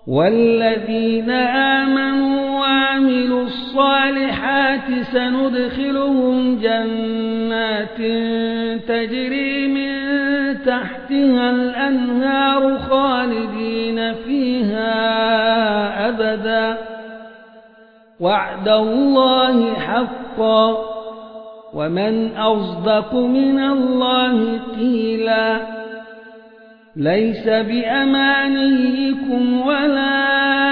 والذين آمنوا وعملوا الصالحات سندخلهم جنات تجري من تحتها الأنهار خالدين فيها أبدا وعد الله حقا ومن أصدق من الله قيلا ليس بأمانيكم ولا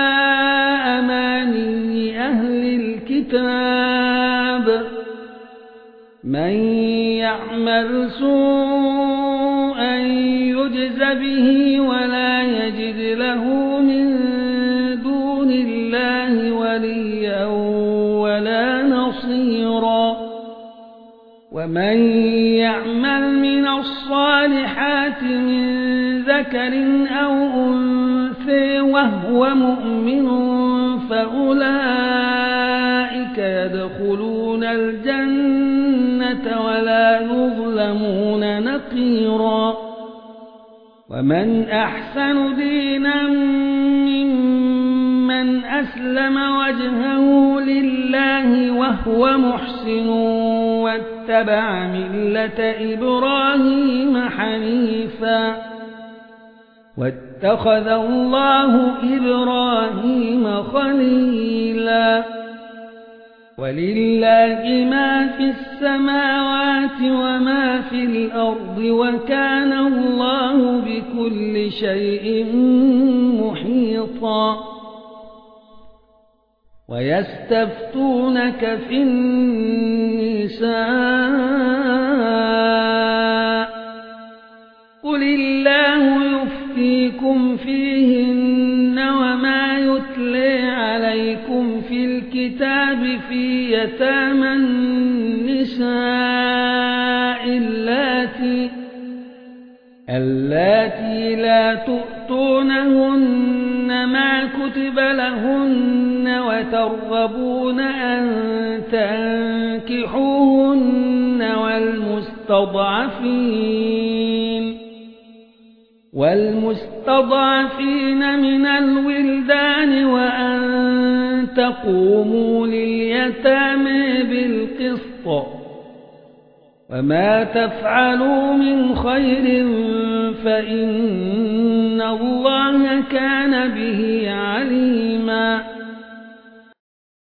أماني أهل الكتاب من يعمل سوءا يجز به ولا يجد له من دون الله وليا ولا نصيرا ومن يعمل من الصالحات من ذكر أو أنثى وهو مؤمن فأولئك يدخلون الجنة ولا يظلمون نقيرا ومن أحسن دينا ممن أسلم وجهه لله وهو محسن واتبع ملة إبراهيم حنيفا واتخذ الله إبراهيم خليلا ولله ما في السماوات وما في الأرض وكان الله بكل شيء محيطا ويستفتونك في النساء قل الله يفتيكم فيهن وما يتلى عليكم في الكتاب في يتامى النساء اللاتي لا تؤتونهن ما كتب لهن وترغبون أن تنكحوهن والمستضعفين من الولدان وأن تقوموا لليتامى بالقسط وما تفعلوا من خير فإن الله كان به عليما